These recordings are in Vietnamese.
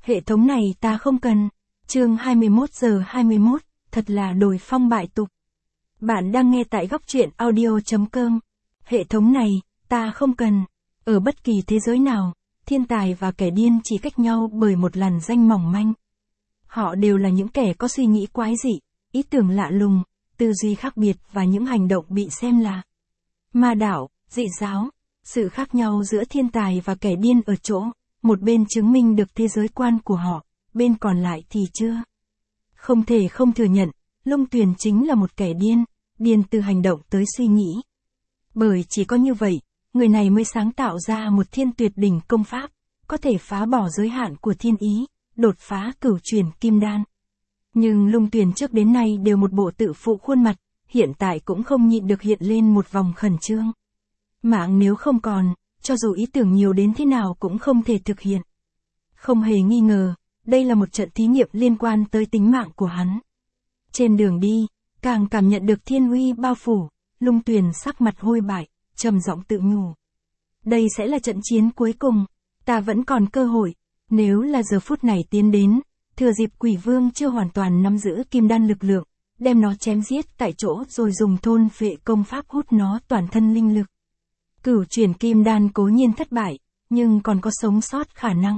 Hệ thống này ta không cần. Chương 21:21, thật là đồi phong bại tục. Bạn đang nghe tại góc truyện audio.com. Hệ thống này, ta không cần. Ở bất kỳ thế giới nào, thiên tài và kẻ điên chỉ cách nhau bởi một làn danh mỏng manh. Họ đều là những kẻ có suy nghĩ quái dị, ý tưởng lạ lùng, tư duy khác biệt và những hành động bị xem là ma đạo, dị giáo. Sự khác nhau giữa thiên tài và kẻ điên ở chỗ, một bên chứng minh được thế giới quan của họ, bên còn lại thì chưa. Không thể không thừa nhận, Lung Tuyền chính là một kẻ điên, điên từ hành động tới suy nghĩ. Bởi chỉ có như vậy, người này mới sáng tạo ra một thiên tuyệt đỉnh công pháp, có thể phá bỏ giới hạn của thiên ý, đột phá cửu truyền kim đan. Nhưng Lung Tuyền trước đến nay đều một bộ tự phụ khuôn mặt, hiện tại cũng không nhịn được hiện lên một vòng khẩn trương. Mạng nếu không còn, cho dù ý tưởng nhiều đến thế nào cũng không thể thực hiện. Không hề nghi ngờ, đây là một trận thí nghiệm liên quan tới tính mạng của hắn. Trên đường đi, càng cảm nhận được thiên uy bao phủ, Lung Tuyền sắc mặt hôi bại, trầm giọng tự nhủ. Đây sẽ là trận chiến cuối cùng, ta vẫn còn cơ hội, nếu là giờ phút này tiến đến, thừa dịp Quỷ Vương chưa hoàn toàn nắm giữ kim đan lực lượng, đem nó chém giết tại chỗ rồi dùng thôn phệ công pháp hút nó toàn thân linh lực. Cửu chuyển kim đan cố nhiên thất bại, nhưng còn có sống sót khả năng.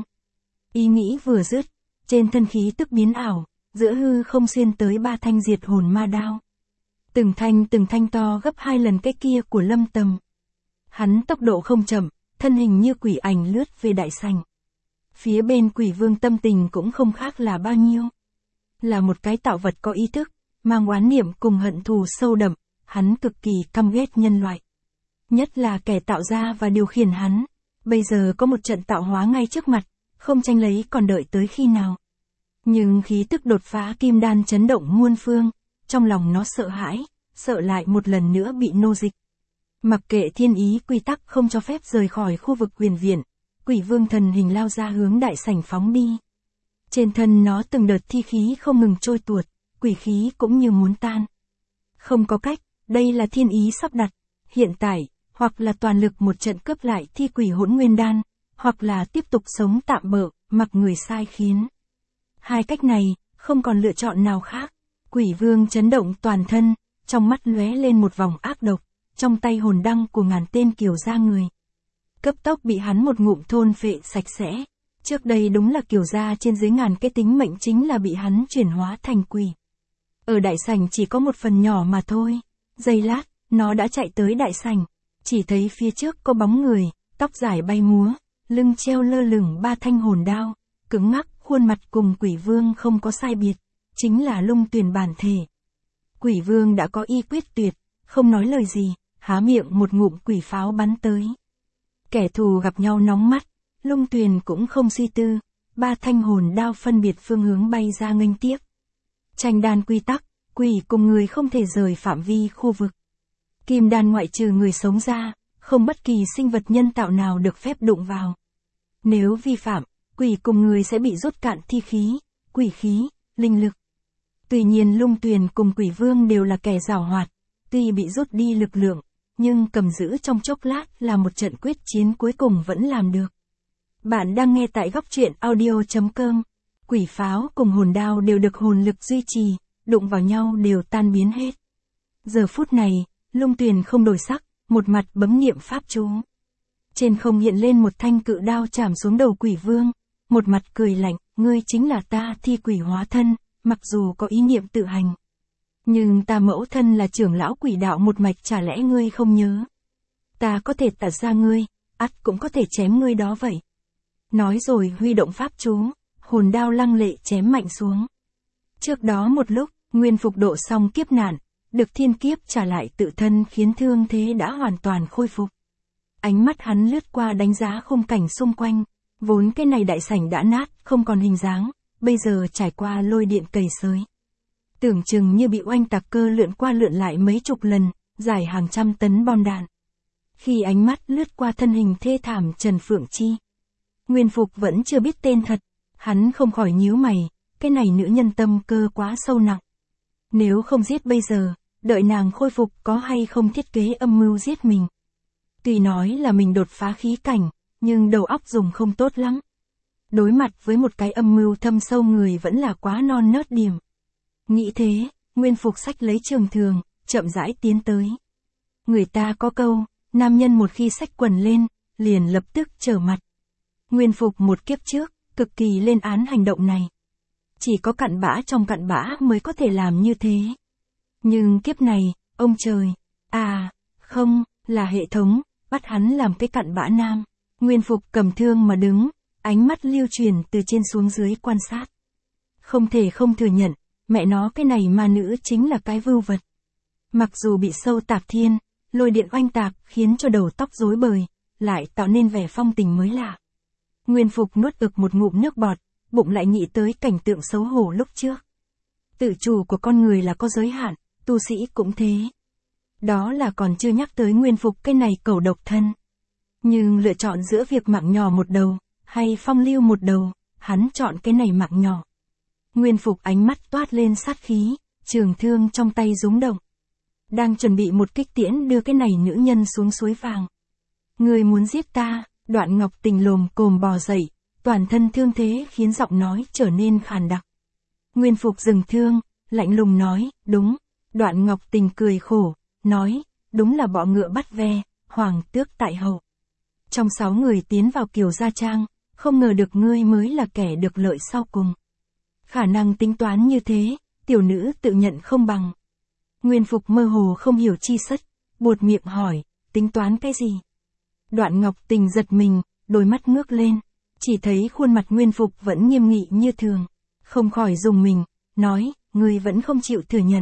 Ý nghĩ vừa dứt, trên thân khí tức biến ảo, giữa hư không xuyên tới 3 thanh diệt hồn ma đao. Từng thanh to gấp 2 lần cái kia của Lâm Tầm. Hắn tốc độ không chậm, thân hình như quỷ ảnh lướt về đại sảnh. Phía bên Quỷ Vương tâm tình cũng không khác là bao nhiêu. Là một cái tạo vật có ý thức, mang oán niệm cùng hận thù sâu đậm, hắn cực kỳ căm ghét nhân loại. Nhất là kẻ tạo ra và điều khiển hắn. Bây giờ có một trận tạo hóa ngay trước mặt, không tranh lấy còn đợi tới khi nào. Nhưng khí tức đột phá kim đan chấn động muôn phương, trong lòng nó sợ hãi, sợ lại một lần nữa bị nô dịch. Mặc kệ thiên ý quy tắc không cho phép rời khỏi khu vực huyền viện, Quỷ Vương thần hình lao ra hướng đại sảnh phóng đi. Trên thân nó từng đợt thi khí không ngừng trôi tuột, quỷ khí cũng như muốn tan. Không có cách, đây là thiên ý sắp đặt. Hiện tại, hoặc là toàn lực một trận cướp lại thi quỷ hỗn nguyên đan, hoặc là tiếp tục sống tạm bợ, mặc người sai khiến. Hai cách này, không còn lựa chọn nào khác. Quỷ Vương chấn động toàn thân, trong mắt lóe lên một vòng ác độc, trong tay hồn đăng của ngàn tên kiều gia người. Cấp tốc bị hắn một ngụm thôn phệ sạch sẽ. Trước đây đúng là kiều gia trên dưới ngàn cái tính mệnh chính là bị hắn chuyển hóa thành quỷ. Ở đại sảnh chỉ có một phần nhỏ mà thôi. Giây lát, nó đã chạy tới đại sảnh. Chỉ thấy phía trước có bóng người, tóc dài bay múa, lưng treo lơ lửng 3 thanh hồn đao, cứng ngắc, khuôn mặt cùng Quỷ Vương không có sai biệt, chính là Lung Tuyền bản thể. Quỷ Vương đã có y quyết tuyệt, không nói lời gì, há miệng một ngụm quỷ pháo bắn tới. Kẻ thù gặp nhau nóng mắt, Lung Tuyền cũng không suy tư, 3 thanh hồn đao phân biệt phương hướng bay ra nghênh tiếp. Tranh đan quy tắc, quỷ cùng người không thể rời phạm vi khu vực. Kim đan ngoại trừ người sống ra, không bất kỳ sinh vật nhân tạo nào được phép đụng vào. Nếu vi phạm, quỷ cùng người sẽ bị rút cạn thi khí, quỷ khí, linh lực. Tuy nhiên Lung Tuyền cùng Quỷ Vương đều là kẻ giảo hoạt, tuy bị rút đi lực lượng, nhưng cầm giữ trong chốc lát là một trận quyết chiến cuối cùng vẫn làm được. Bạn đang nghe tại góc truyện audio.com. Quỷ pháo cùng hồn đao đều được hồn lực duy trì, đụng vào nhau đều tan biến hết. Giờ phút này, Lung Tuyền không đổi sắc, một mặt bấm niệm pháp chú. Trên không hiện lên một thanh cự đao chạm xuống đầu Quỷ Vương, một mặt cười lạnh, ngươi chính là ta thi quỷ hóa thân, mặc dù có ý niệm tự hành. Nhưng ta mẫu thân là trưởng lão quỷ đạo một mạch, chả lẽ ngươi không nhớ. Ta có thể tạt ra ngươi, ắt cũng có thể chém ngươi đó vậy. Nói rồi huy động pháp chú, hồn đao lăng lệ chém mạnh xuống. Trước đó một lúc, Nguyên Phục độ xong kiếp nạn, được thiên kiếp trả lại tự thân khiến thương thế đã hoàn toàn khôi phục. Ánh mắt hắn lướt qua đánh giá khung cảnh xung quanh, vốn cái này đại sảnh đã nát, không còn hình dáng, bây giờ trải qua lôi điện cầy xới. Tưởng chừng như bị oanh tạc cơ lượn qua lượn lại mấy chục lần, giải hàng trăm tấn bom đạn. Khi ánh mắt lướt qua thân hình thê thảm Trần Phượng Chi, Nguyên Phục vẫn chưa biết tên thật, hắn không khỏi nhíu mày, cái này nữ nhân tâm cơ quá sâu nặng. Nếu không giết bây giờ, đợi nàng khôi phục có hay không thiết kế âm mưu giết mình. Tuy nói là mình đột phá khí cảnh, nhưng đầu óc dùng không tốt lắm. đối mặt với một cái âm mưu thâm sâu người vẫn là quá non nớt điểm. Nghĩ thế, Nguyên Phục xách lấy trường thường, chậm rãi tiến tới. Người ta có câu, nam nhân một khi xách quần lên, liền lập tức trở mặt. Nguyên Phục một kiếp trước, cực kỳ lên án hành động này. Chỉ có cặn bã trong cặn bã mới có thể làm như thế. Nhưng kiếp này, ông trời, không, là hệ thống, bắt hắn làm cái cặn bã nam. Nguyên Phục cầm thương mà đứng, ánh mắt lưu truyền từ trên xuống dưới quan sát. Không thể không thừa nhận, mẹ nó cái này ma nữ chính là cái vưu vật. Mặc dù bị sâu tạp thiên, lôi điện oanh tạc khiến cho đầu tóc rối bời, lại tạo nên vẻ phong tình mới lạ. Nguyên Phục nuốt ực một ngụm nước bọt, bụng lại nghĩ tới cảnh tượng xấu hổ lúc trước. Tự chủ của con người là có giới hạn, tu sĩ cũng thế. Đó là còn chưa nhắc tới Nguyên Phục cái này cẩu độc thân. Nhưng lựa chọn giữa việc mạng nhỏ một đầu, hay phong lưu một đầu, hắn chọn cái này mạng nhỏ. Nguyên Phục ánh mắt toát lên sát khí, trường thương trong tay rúng động. Đang chuẩn bị một kích tiễn đưa cái này nữ nhân xuống suối vàng. Người muốn giết ta, Đoạn Ngọc Tình lồm cồm bò dậy, toàn thân thương thế khiến giọng nói trở nên khàn đặc. Nguyên Phục dừng thương, lạnh lùng nói, đúng. Đoạn Ngọc Tình cười khổ, nói, đúng là bọ ngựa bắt ve, hoàng tước tại hậu. Trong 6 người tiến vào Kiều Gia Trang, không ngờ được ngươi mới là kẻ được lợi sau cùng. Khả năng tính toán như thế, tiểu nữ tự nhận không bằng. Nguyên Phục mơ hồ không hiểu chi sất, buột miệng hỏi, tính toán cái gì? Đoạn Ngọc Tình giật mình, đôi mắt ngước lên, chỉ thấy khuôn mặt Nguyên Phục vẫn nghiêm nghị như thường, không khỏi rùng mình, nói, ngươi vẫn không chịu thừa nhận.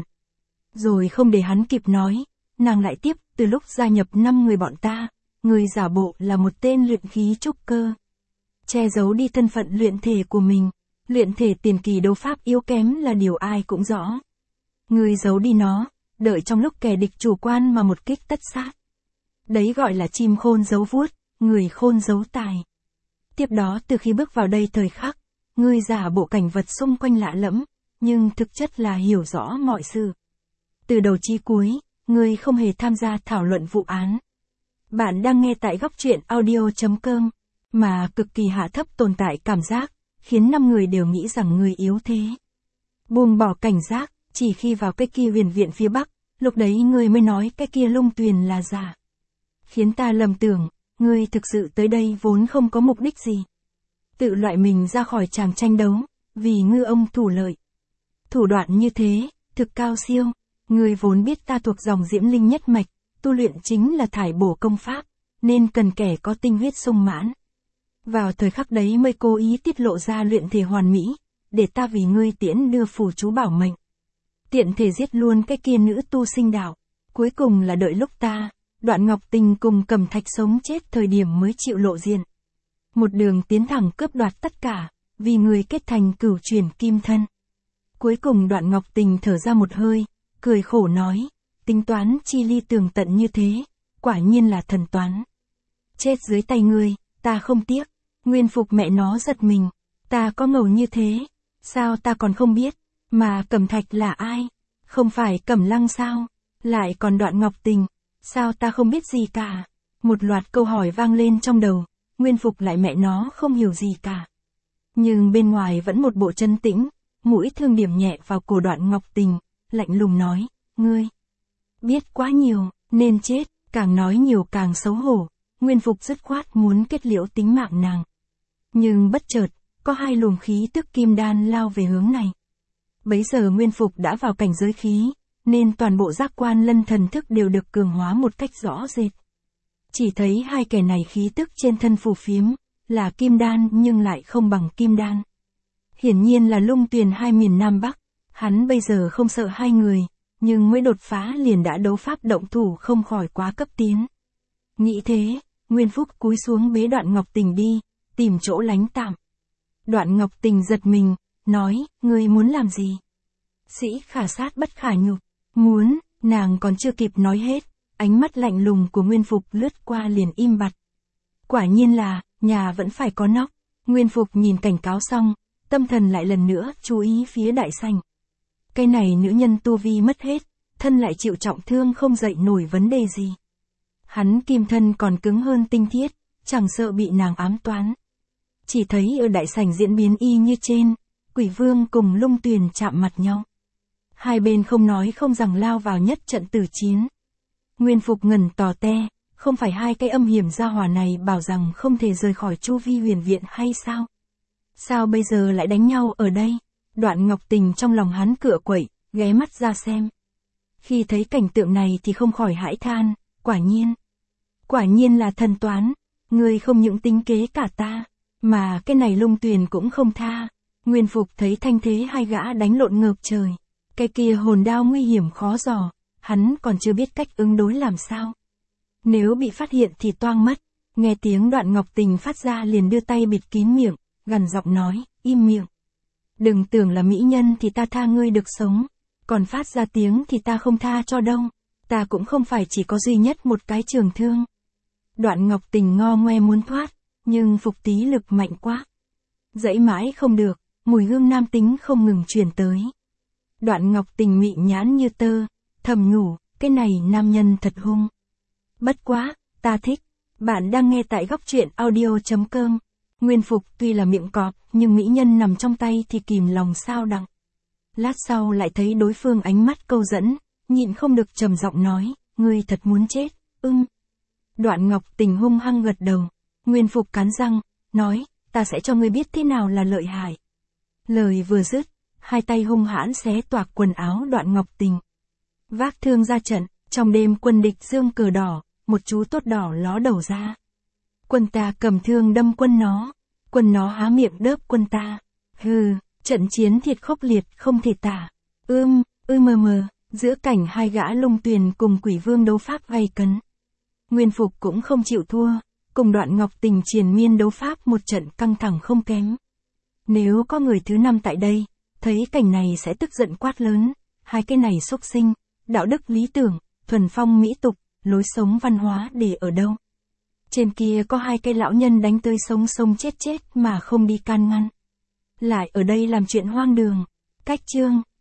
Rồi không để hắn kịp nói, nàng lại tiếp, từ lúc gia nhập 5 người bọn ta, ngươi giả bộ là một tên luyện khí trúc cơ. Che giấu đi thân phận luyện thể của mình, luyện thể tiền kỳ đấu pháp yếu kém là điều ai cũng rõ. Ngươi giấu đi nó, đợi trong lúc kẻ địch chủ quan mà một kích tất sát. Đấy gọi là chim khôn giấu vuốt, người khôn giấu tài. Tiếp đó từ khi bước vào đây thời khắc, ngươi giả bộ cảnh vật xung quanh lạ lẫm, nhưng thực chất là hiểu rõ mọi sự. Từ đầu chí cuối, ngươi không hề tham gia thảo luận vụ án. Bạn đang nghe tại góc truyện audio.com, mà cực kỳ hạ thấp tồn tại cảm giác, khiến 5 người đều nghĩ rằng ngươi yếu thế. Buông bỏ cảnh giác, chỉ khi vào cái kia huyền viện phía Bắc, lúc đấy ngươi mới nói cái kia Lung Tuyền là giả. Khiến ta lầm tưởng, ngươi thực sự tới đây vốn không có mục đích gì. Tự loại mình ra khỏi tràng tranh đấu, vì ngư ông thủ lợi. Thủ đoạn như thế, thực cao siêu, ngươi vốn biết ta thuộc dòng Diễm Linh nhất mạch, tu luyện chính là thải bổ công pháp, nên cần kẻ có tinh huyết sung mãn. Vào thời khắc đấy mới cố ý tiết lộ ra luyện thể hoàn mỹ, để ta vì ngươi tiễn đưa phù chú bảo mệnh. Tiện thể giết luôn cái kia nữ tu sinh đạo, cuối cùng là đợi lúc ta, Đoạn Ngọc Tình cùng Cẩm Thạch sống chết thời điểm mới chịu lộ diện. Một đường tiến thẳng cướp đoạt tất cả, vì người kết thành cửu chuyển kim thân. Cuối cùng Đoạn Ngọc Tình thở ra một hơi, cười khổ nói, tính toán chi ly tường tận như thế, quả nhiên là thần toán. Chết dưới tay ngươi, ta không tiếc. Nguyên Phục mẹ nó giật mình, ta có ngầu như thế, sao ta còn không biết, mà Cẩm Thạch là ai? Không phải Cẩm Lăng sao? Lại còn Đoạn Ngọc Tình, sao ta không biết gì cả? Một loạt câu hỏi vang lên trong đầu, Nguyên Phục lại mẹ nó không hiểu gì cả. Nhưng bên ngoài vẫn một bộ chân tĩnh, mũi thương điểm nhẹ vào cổ Đoạn Ngọc Tình, lạnh lùng nói, ngươi biết quá nhiều, nên chết, càng nói nhiều càng xấu hổ. Nguyên Phục dứt khoát muốn kết liễu tính mạng nàng. Nhưng bất chợt, có 2 luồng khí tức kim đan lao về hướng này. Bấy giờ Nguyên Phục đã vào cảnh giới khí, nên toàn bộ giác quan lân thần thức đều được cường hóa một cách rõ rệt. Chỉ thấy 2 kẻ này khí tức trên thân phù phiếm, là kim đan nhưng lại không bằng kim đan. Hiển nhiên là Lung Tuyền 2 miền Nam Bắc, hắn bây giờ không sợ 2 người, nhưng mới đột phá liền đã đấu pháp động thủ không khỏi quá cấp tiến. Nghĩ thế, Nguyên Phúc cúi xuống bế Đoạn Ngọc Tình đi, tìm chỗ lánh tạm. Đoạn Ngọc Tình giật mình, nói, ngươi muốn làm gì? Sĩ khả sát bất khả nhục, muốn, nàng còn chưa kịp nói hết, ánh mắt lạnh lùng của Nguyên Phục lướt qua liền im bặt. Quả nhiên là, nhà vẫn phải có nóc. Nguyên Phục nhìn cảnh cáo xong, tâm thần lại lần nữa chú ý phía đại sảnh. Cái này nữ nhân tu vi mất hết, thân lại chịu trọng thương không dậy nổi vấn đề gì. Hắn kim thân còn cứng hơn tinh thiết, chẳng sợ bị nàng ám toán. chỉ thấy ở đại sảnh diễn biến y như trên, Quỷ Vương cùng Lung Tuyền chạm mặt nhau. Hai bên không nói không rằng lao vào nhất trận tử chiến. Nguyên Phục ngẩn tò te, không phải hai cái âm hiểm gia hỏa này bảo rằng không thể rời khỏi Chu Vi Huyền Viện hay sao? Sao bây giờ lại đánh nhau ở đây? Đoạn Ngọc Tình trong lòng hắn cựa quậy, ghé mắt ra xem. Khi thấy cảnh tượng này thì không khỏi hãi than, quả nhiên là thần toán, ngươi không những tính kế cả ta, mà cái này Lung Tuyền cũng không tha. Nguyên Phục thấy thanh thế hai gã đánh lộn ngợp trời, cái kia hồn đao nguy hiểm khó dò, hắn còn chưa biết cách ứng đối làm sao. Nếu bị phát hiện thì toang mất, nghe tiếng Đoạn Ngọc Tình phát ra liền đưa tay bịt kín miệng, gằn giọng nói, im miệng. Đừng tưởng là mỹ nhân thì ta tha ngươi được sống, còn phát ra tiếng thì ta không tha cho đâu, ta cũng không phải chỉ có duy nhất một cái trường thương. Đoạn Ngọc Tình ngo ngoe muốn thoát, nhưng Phục Tý lực mạnh quá. Dãy mãi không được, mùi hương nam tính không ngừng truyền tới. Đoạn Ngọc Tình mị nhãn như tơ, thầm nhủ, cái này nam nhân thật hung. Bất quá, ta thích. Bạn đang nghe tại góc truyện audio.com. Nguyên Phục tuy là miệng cọp, nhưng mỹ nhân nằm trong tay thì kìm lòng sao đặng. Lát sau lại thấy đối phương ánh mắt câu dẫn, nhịn không được trầm giọng nói, ngươi thật muốn chết, Đoạn Ngọc Tình hung hăng gật đầu. Nguyên Phục cắn răng, nói, ta sẽ cho ngươi biết thế nào là lợi hại. Lời vừa dứt, hai tay hung hãn xé toạc quần áo Đoạn Ngọc Tình. Vác thương ra trận, trong đêm quân địch dương cờ đỏ, một chú tốt đỏ ló đầu ra. Quân ta cầm thương đâm quân nó há miệng đớp quân ta. Hừ, trận chiến thiệt khốc liệt không thể tả. Giữa cảnh hai gã Lung Tuyền cùng Quỷ Vương đấu pháp gay cấn. Nguyên Phục cũng không chịu thua, cùng Đoạn Ngọc Tình triền miên đấu pháp một trận căng thẳng không kém. Nếu có người thứ năm tại đây, thấy cảnh này sẽ tức giận quát lớn, hai cái này xúc sinh, đạo đức lý tưởng, thuần phong mỹ tục, lối sống văn hóa để ở đâu? Trên kia có hai cái lão nhân đánh tươi sống chết mà không đi can ngăn. Lại ở đây làm chuyện hoang đường. Cách chương